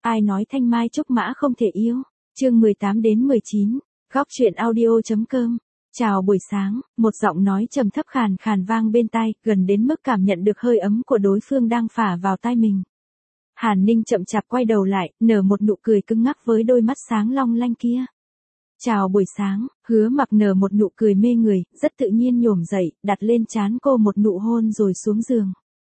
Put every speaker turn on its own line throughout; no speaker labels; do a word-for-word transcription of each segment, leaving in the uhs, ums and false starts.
Ai nói thanh mai trúc mã không thể yêu? Chương mười tám đến mười chín, góc truyện audio.com. Chào buổi sáng, một giọng nói trầm thấp khàn khàn vang bên tai, gần đến mức cảm nhận được hơi ấm của đối phương đang phả vào tai mình. Hàn Ninh chậm chạp quay đầu lại, nở một nụ cười cứng ngắc với đôi mắt sáng long lanh kia. Chào buổi sáng, Hứa Mặc nở một nụ cười mê người, rất tự nhiên nhổm dậy, đặt lên trán cô một nụ hôn rồi xuống giường.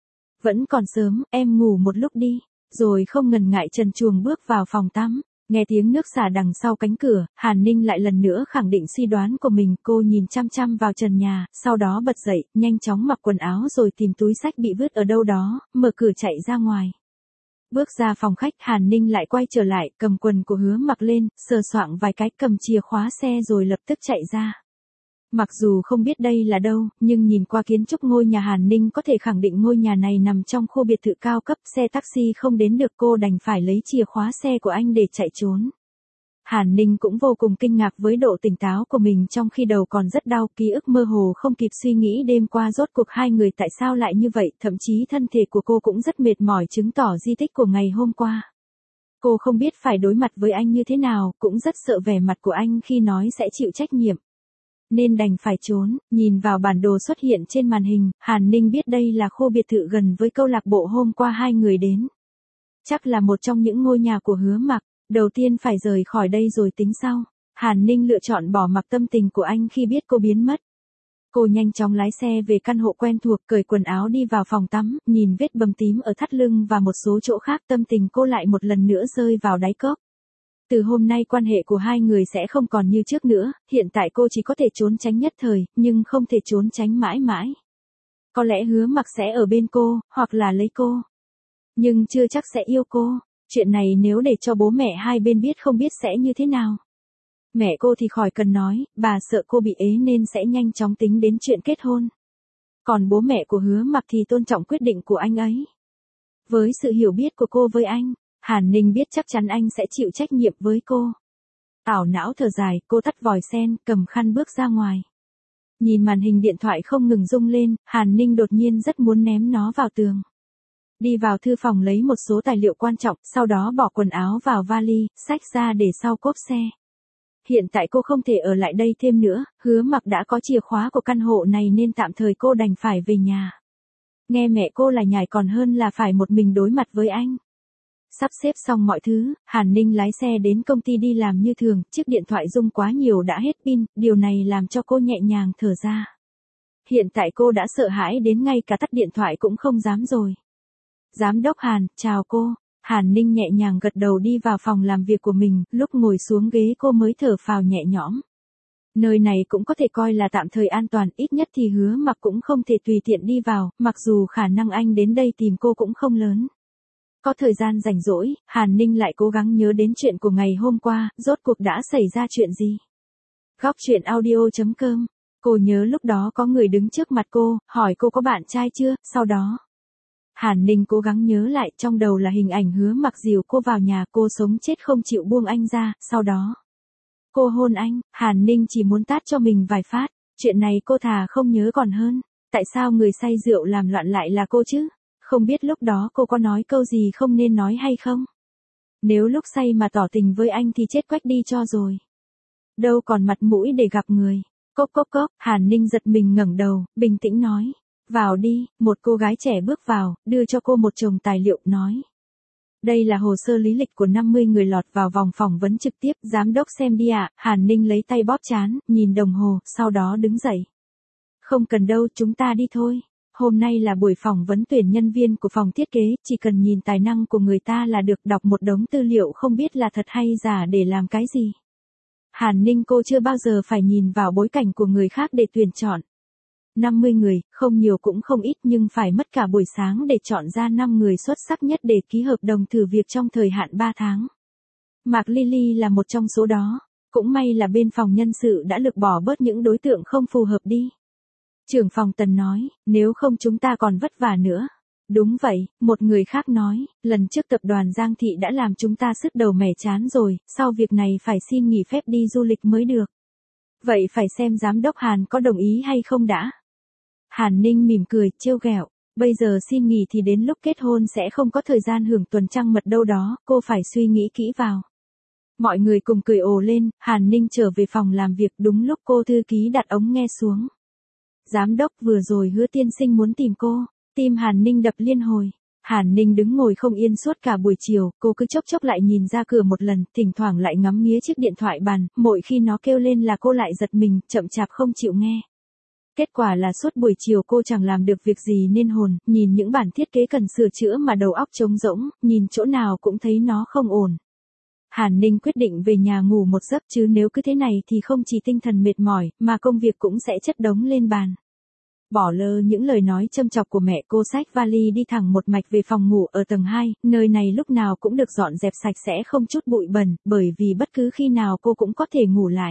Vẫn còn sớm, em ngủ một lúc đi, rồi không ngần ngại trần truồng bước vào phòng tắm. Nghe tiếng nước xả đằng sau cánh cửa, Hàn Ninh lại lần nữa khẳng định suy đoán của mình. Cô nhìn chăm chăm vào trần nhà, sau đó bật dậy, nhanh chóng mặc quần áo rồi tìm túi xách bị vứt ở đâu đó, mở cửa chạy ra ngoài. Bước ra phòng khách, Hàn Ninh lại quay trở lại, cầm quần của Hứa Mặc lên, sờ soạng vài cái, cầm chìa khóa xe rồi lập tức chạy ra. Mặc dù không biết đây là đâu, nhưng nhìn qua kiến trúc ngôi nhà Hàn Ninh có thể khẳng định ngôi nhà này nằm trong khu biệt thự cao cấp, xe taxi không đến được, cô đành phải lấy chìa khóa xe của anh để chạy trốn. Hàn Ninh cũng vô cùng kinh ngạc với độ tỉnh táo của mình trong khi đầu còn rất đau, ký ức mơ hồ không kịp suy nghĩ đêm qua rốt cuộc hai người tại sao lại như vậy, thậm chí thân thể của cô cũng rất mệt mỏi, chứng tỏ di tích của ngày hôm qua. Cô không biết phải đối mặt với anh như thế nào, cũng rất sợ vẻ mặt của anh khi nói sẽ chịu trách nhiệm. Nên đành phải trốn. Nhìn vào bản đồ xuất hiện trên màn hình, Hàn Ninh biết đây là khu biệt thự gần với câu lạc bộ hôm qua hai người đến. Chắc là một trong những ngôi nhà của Hứa Mặc. Đầu tiên phải rời khỏi đây rồi tính sau. Hàn Ninh lựa chọn bỏ mặc tâm tình của anh khi biết cô biến mất. Cô nhanh chóng lái xe về căn hộ quen thuộc, cởi quần áo đi vào phòng tắm, nhìn vết bầm tím ở thắt lưng và một số chỗ khác, tâm tình cô lại một lần nữa rơi vào đáy cốc. Từ hôm nay quan hệ của hai người sẽ không còn như trước nữa, hiện tại cô chỉ có thể trốn tránh nhất thời, nhưng không thể trốn tránh mãi mãi. Có lẽ Hứa Mặc sẽ ở bên cô, hoặc là lấy cô. Nhưng chưa chắc sẽ yêu cô. Chuyện này nếu để cho bố mẹ hai bên biết không biết sẽ như thế nào. Mẹ cô thì khỏi cần nói, bà sợ cô bị ế nên sẽ nhanh chóng tính đến chuyện kết hôn. Còn bố mẹ của Hứa Mặc thì tôn trọng quyết định của anh ấy. Với sự hiểu biết của cô với anh, Hàn Ninh biết chắc chắn anh sẽ chịu trách nhiệm với cô. Ảo não thở dài, cô tắt vòi sen, cầm khăn bước ra ngoài. Nhìn màn hình điện thoại không ngừng rung lên, Hàn Ninh đột nhiên rất muốn ném nó vào tường. Đi vào thư phòng lấy một số tài liệu quan trọng, sau đó bỏ quần áo vào vali, xách ra để sau cốp xe. Hiện tại cô không thể ở lại đây thêm nữa, Hứa Mặc đã có chìa khóa của căn hộ này nên tạm thời cô đành phải về nhà. Nghe mẹ cô là nhải còn hơn là phải một mình đối mặt với anh. Sắp xếp xong mọi thứ, Hàn Ninh lái xe đến công ty đi làm như thường, chiếc điện thoại rung quá nhiều đã hết pin, điều này làm cho cô nhẹ nhàng thở ra. Hiện tại cô đã sợ hãi đến ngay cả tắt điện thoại cũng không dám rồi. Giám đốc Hàn, chào cô. Hàn Ninh nhẹ nhàng gật đầu đi vào phòng làm việc của mình, lúc ngồi xuống ghế cô mới thở phào nhẹ nhõm. Nơi này cũng có thể coi là tạm thời an toàn, ít nhất thì Hứa Mặc cũng không thể tùy tiện đi vào, mặc dù khả năng anh đến đây tìm cô cũng không lớn. Có thời gian rảnh rỗi, Hàn Ninh lại cố gắng nhớ đến chuyện của ngày hôm qua, rốt cuộc đã xảy ra chuyện gì. Góc truyện audio.com. Cô nhớ lúc đó có người đứng trước mặt cô, hỏi cô có bạn trai chưa, sau đó. Hàn Ninh cố gắng nhớ lại, trong đầu là hình ảnh Hứa Mặc dìu cô vào nhà, cô sống chết không chịu buông anh ra, sau đó. Cô hôn anh, Hàn Ninh chỉ muốn tát cho mình vài phát, chuyện này cô thà không nhớ còn hơn. Tại sao người say rượu làm loạn lại là cô chứ? Không biết lúc đó cô có nói câu gì không nên nói hay không? Nếu lúc say mà tỏ tình với anh thì chết quách đi cho rồi. Đâu còn mặt mũi để gặp người. Cốc cốc cốc, Hàn Ninh giật mình ngẩng đầu, bình tĩnh nói. Vào đi, một cô gái trẻ bước vào, đưa cho cô một chồng tài liệu, nói. Đây là hồ sơ lý lịch của năm mươi người lọt vào vòng phỏng vấn trực tiếp, giám đốc xem đi ạ. Hàn Ninh lấy tay bóp trán, nhìn đồng hồ, sau đó đứng dậy. Không cần đâu, chúng ta đi thôi. Hôm nay là buổi phỏng vấn tuyển nhân viên của phòng thiết kế, chỉ cần nhìn tài năng của người ta là được, đọc một đống tư liệu không biết là thật hay giả để làm cái gì. Hàn Ninh cô chưa bao giờ phải nhìn vào bối cảnh của người khác để tuyển chọn. năm mươi người, không nhiều cũng không ít nhưng phải mất cả buổi sáng để chọn ra năm người xuất sắc nhất để ký hợp đồng thử việc trong thời hạn ba tháng. Mạc Lily là một trong số đó, cũng may là bên phòng nhân sự đã lược bỏ bớt những đối tượng không phù hợp đi. Trưởng phòng Tần nói, nếu không chúng ta còn vất vả nữa. Đúng vậy, một người khác nói, lần trước tập đoàn Giang Thị đã làm chúng ta sứt đầu mẻ chán rồi, sau việc này phải xin nghỉ phép đi du lịch mới được. Vậy phải xem giám đốc Hàn có đồng ý hay không đã. Hàn Ninh mỉm cười, trêu ghẹo, Bây giờ xin nghỉ thì đến lúc kết hôn sẽ không có thời gian hưởng tuần trăng mật đâu đó, cô phải suy nghĩ kỹ vào. Mọi người cùng cười ồ lên, Hàn Ninh trở về phòng làm việc đúng lúc cô thư ký đặt ống nghe xuống. Giám đốc vừa rồi Hứa tiên sinh muốn tìm cô, tim Hàn Ninh đập liên hồi. Hàn Ninh đứng ngồi không yên suốt cả buổi chiều, cô cứ chốc chốc lại nhìn ra cửa một lần, thỉnh thoảng lại ngắm nghía chiếc điện thoại bàn, mỗi khi nó kêu lên là cô lại giật mình, chậm chạp không chịu nghe. Kết quả là suốt buổi chiều cô chẳng làm được việc gì nên hồn, nhìn những bản thiết kế cần sửa chữa mà đầu óc trống rỗng, nhìn chỗ nào cũng thấy nó không ổn. Hàn Ninh quyết định về nhà ngủ một giấc chứ nếu cứ thế này thì không chỉ tinh thần mệt mỏi, mà công việc cũng sẽ chất đống lên bàn. Bỏ lơ những lời nói châm chọc của mẹ, cô xách vali đi thẳng một mạch về phòng ngủ ở tầng hai, nơi này lúc nào cũng được dọn dẹp sạch sẽ không chút bụi bẩn, bởi vì bất cứ khi nào cô cũng có thể ngủ lại.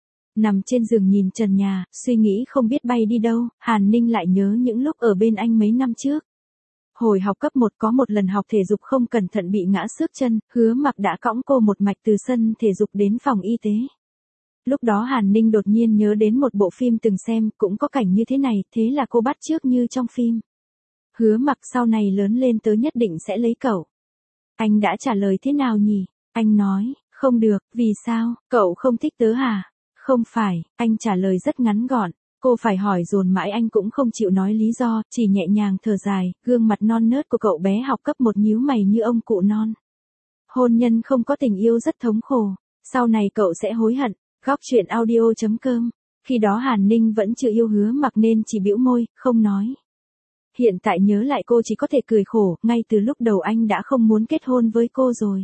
Nằm trên giường nhìn trần nhà, suy nghĩ không biết bay đi đâu, Hàn Ninh lại nhớ những lúc ở bên anh mấy năm trước. Hồi học cấp một có một lần học thể dục không cẩn thận bị ngã xước chân, Hứa Mặc đã cõng cô một mạch từ sân thể dục đến phòng y tế. Lúc đó Hàn Ninh đột nhiên nhớ đến một bộ phim từng xem, cũng có cảnh như thế này, thế là cô bắt chước như trong phim. Hứa Mặc sau này lớn lên tớ nhất định sẽ lấy cậu. Anh đã trả lời thế nào nhỉ? Anh nói, không được, vì sao, cậu không thích tớ hả? Không phải, anh trả lời rất ngắn gọn. Cô phải hỏi dồn mãi anh cũng không chịu nói lý do, chỉ nhẹ nhàng thở dài, gương mặt non nớt của cậu bé học cấp một nhíu mày như ông cụ non. Hôn nhân không có tình yêu rất thống khổ, sau này cậu sẽ hối hận. Góc truyện audio chấm com. Khi đó Hàn Ninh vẫn chưa yêu Hứa Mặc nên chỉ bĩu môi, không nói. Hiện tại nhớ lại cô chỉ có thể cười khổ, ngay từ lúc đầu anh đã không muốn kết hôn với cô rồi.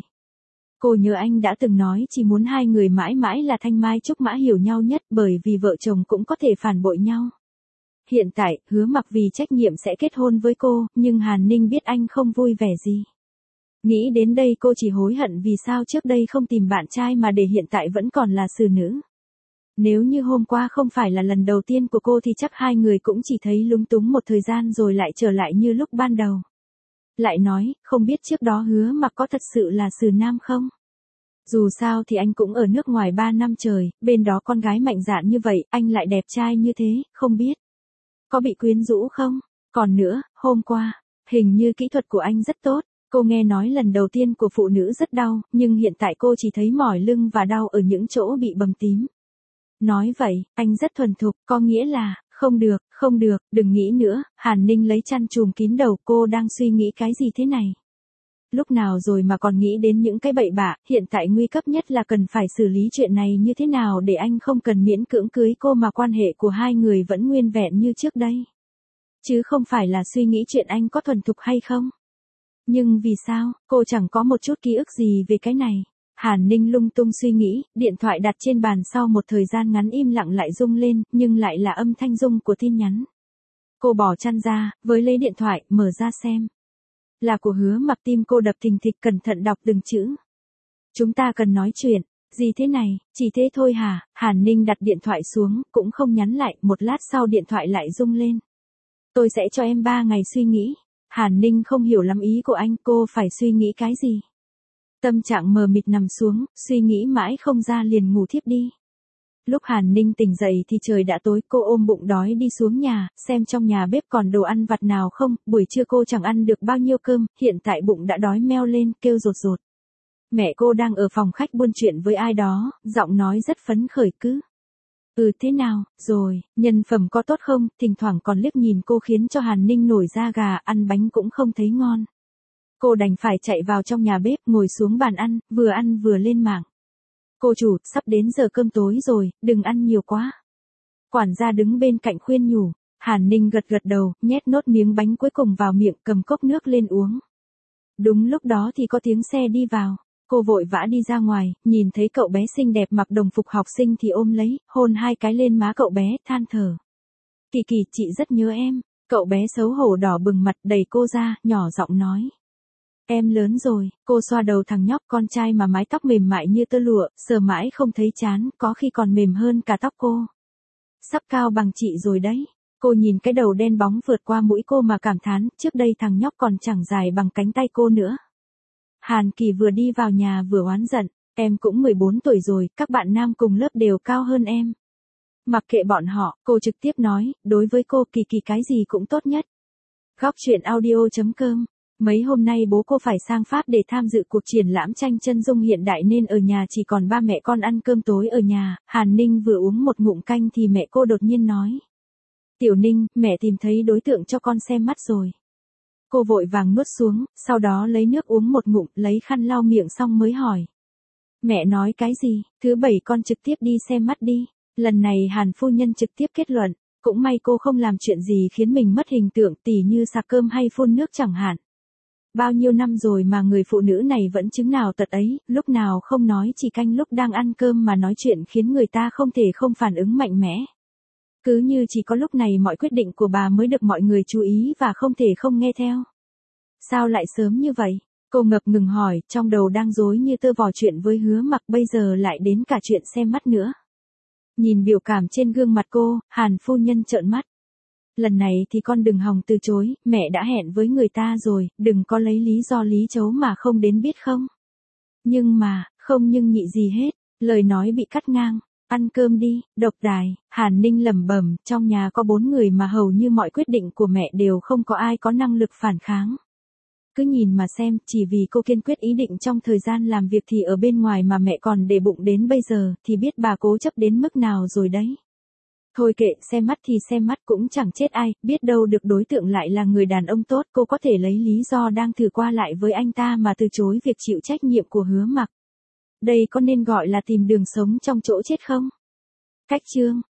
Cô nhớ anh đã từng nói chỉ muốn hai người mãi mãi là thanh mai trúc mã hiểu nhau nhất, bởi vì vợ chồng cũng có thể phản bội nhau. Hiện tại, Hứa Mặc vì trách nhiệm sẽ kết hôn với cô, nhưng Hàn Ninh biết anh không vui vẻ gì. Nghĩ đến đây cô chỉ hối hận vì sao trước đây không tìm bạn trai mà để hiện tại vẫn còn là xử nữ. Nếu như hôm qua không phải là lần đầu tiên của cô thì chắc hai người cũng chỉ thấy lúng túng một thời gian rồi lại trở lại như lúc ban đầu. Lại nói, không biết trước đó Hứa Mặc có thật sự là xử nam không? Dù sao thì anh cũng ở nước ngoài ba năm trời, bên đó con gái mạnh dạn như vậy, anh lại đẹp trai như thế, không biết. Có bị quyến rũ không? Còn nữa, hôm qua, hình như kỹ thuật của anh rất tốt. Cô nghe nói lần đầu tiên của phụ nữ rất đau, nhưng hiện tại cô chỉ thấy mỏi lưng và đau ở những chỗ bị bầm tím. Nói vậy, anh rất thuần thục, có nghĩa là, không được, không được, đừng nghĩ nữa, Hàn Ninh lấy chăn trùm kín đầu, cô đang suy nghĩ cái gì thế này? Lúc nào rồi mà còn nghĩ đến những cái bậy bạ, hiện tại nguy cấp nhất là cần phải xử lý chuyện này như thế nào để anh không cần miễn cưỡng cưới cô mà quan hệ của hai người vẫn nguyên vẹn như trước đây. Chứ không phải là suy nghĩ chuyện anh có thuần thục hay không. Nhưng vì sao, cô chẳng có một chút ký ức gì về cái này. Hàn Ninh lung tung suy nghĩ, điện thoại đặt trên bàn sau một thời gian ngắn im lặng lại rung lên, nhưng lại là âm thanh rung của tin nhắn. Cô bỏ chăn ra, với lấy điện thoại, mở ra xem. Là của Hứa Mặc, tim cô đập thình thịch, cẩn thận đọc từng chữ. Chúng ta cần nói chuyện. Gì thế này, chỉ thế thôi hả? Hàn Ninh đặt điện thoại xuống, cũng không nhắn lại, một lát sau điện thoại lại rung lên. Tôi sẽ cho em ba ngày suy nghĩ. Hàn Ninh không hiểu lắm ý của anh, cô phải suy nghĩ cái gì? Tâm trạng mờ mịt nằm xuống, suy nghĩ mãi không ra liền ngủ thiếp đi. Lúc Hàn Ninh tỉnh dậy thì trời đã tối, cô ôm bụng đói đi xuống nhà, xem trong nhà bếp còn đồ ăn vặt nào không, buổi trưa cô chẳng ăn được bao nhiêu cơm, hiện tại bụng đã đói meo lên, kêu rột rột. Mẹ cô đang ở phòng khách buôn chuyện với ai đó, giọng nói rất phấn khởi cứ. Ừ thế nào, rồi, nhân phẩm có tốt không, thỉnh thoảng còn liếc nhìn cô khiến cho Hàn Ninh nổi da gà, ăn bánh cũng không thấy ngon. Cô đành phải chạy vào trong nhà bếp, ngồi xuống bàn ăn, vừa ăn vừa lên mạng. Cô chủ, sắp đến giờ cơm tối rồi, đừng ăn nhiều quá. Quản gia đứng bên cạnh khuyên nhủ, Hàn Ninh gật gật đầu, nhét nốt miếng bánh cuối cùng vào miệng, cầm cốc nước lên uống. Đúng lúc đó thì có tiếng xe đi vào. Cô vội vã đi ra ngoài, nhìn thấy cậu bé xinh đẹp mặc đồng phục học sinh thì ôm lấy, hôn hai cái lên má cậu bé, than thở. Kỳ Kỳ, chị rất nhớ em. Cậu bé xấu hổ đỏ bừng mặt, đẩy cô ra, nhỏ giọng nói. Em lớn rồi, cô xoa đầu thằng nhóc, con trai mà mái tóc mềm mại như tơ lụa, sờ mãi không thấy chán, có khi còn mềm hơn cả tóc cô. Sắp cao bằng chị rồi đấy. Cô nhìn cái đầu đen bóng vượt qua mũi cô mà cảm thán, trước đây thằng nhóc còn chẳng dài bằng cánh tay cô nữa. Hàn Kỳ vừa đi vào nhà vừa oán giận, em cũng mười bốn tuổi rồi, các bạn nam cùng lớp đều cao hơn em. Mặc kệ bọn họ, cô trực tiếp nói, đối với cô Kỳ Kỳ cái gì cũng tốt nhất. Góc chuyện audio chấm com. Mấy hôm nay bố cô phải sang Pháp để tham dự cuộc triển lãm tranh chân dung hiện đại nên ở nhà chỉ còn ba mẹ con ăn cơm tối ở nhà. Hàn Ninh vừa uống một ngụm canh thì mẹ cô đột nhiên nói. Tiểu Ninh, mẹ tìm thấy đối tượng cho con xem mắt rồi. Cô vội vàng nuốt xuống, sau đó lấy nước uống một ngụm, lấy khăn lau miệng xong mới hỏi. Mẹ nói cái gì? Thứ bảy con trực tiếp đi xem mắt đi. Lần này Hàn phu nhân trực tiếp kết luận. Cũng may cô không làm chuyện gì khiến mình mất hình tượng, tỉ như sạc cơm hay phun nước chẳng hạn. Bao nhiêu năm rồi mà người phụ nữ này vẫn chứng nào tật ấy, lúc nào không nói chỉ canh lúc đang ăn cơm mà nói chuyện khiến người ta không thể không phản ứng mạnh mẽ. Cứ như chỉ có lúc này mọi quyết định của bà mới được mọi người chú ý và không thể không nghe theo. Sao lại sớm như vậy? Cô ngập ngừng hỏi, trong đầu đang rối như tơ vò chuyện với Hứa Mặc, bây giờ lại đến cả chuyện xem mắt nữa. Nhìn biểu cảm trên gương mặt cô, Hàn phu nhân trợn mắt. Lần này thì con đừng hòng từ chối, mẹ đã hẹn với người ta rồi, đừng có lấy lý do lý chấu mà không đến biết không. Nhưng mà, không nhưng nhị gì hết, lời nói bị cắt ngang. Ăn cơm đi, độc đài. Hàn Ninh lẩm bẩm, trong nhà có bốn người mà hầu như mọi quyết định của mẹ đều không có ai có năng lực phản kháng. Cứ nhìn mà xem, chỉ vì cô kiên quyết ý định trong thời gian làm việc thì ở bên ngoài mà mẹ còn để bụng đến bây giờ, thì biết bà cố chấp đến mức nào rồi đấy. Thôi kệ, xem mắt thì xem mắt cũng chẳng chết ai, biết đâu được đối tượng lại là người đàn ông tốt, cô có thể lấy lý do đang thử qua lại với anh ta mà từ chối việc chịu trách nhiệm của Hứa Mặc. Đây có nên gọi là tìm đường sống trong chỗ chết không? Cách chương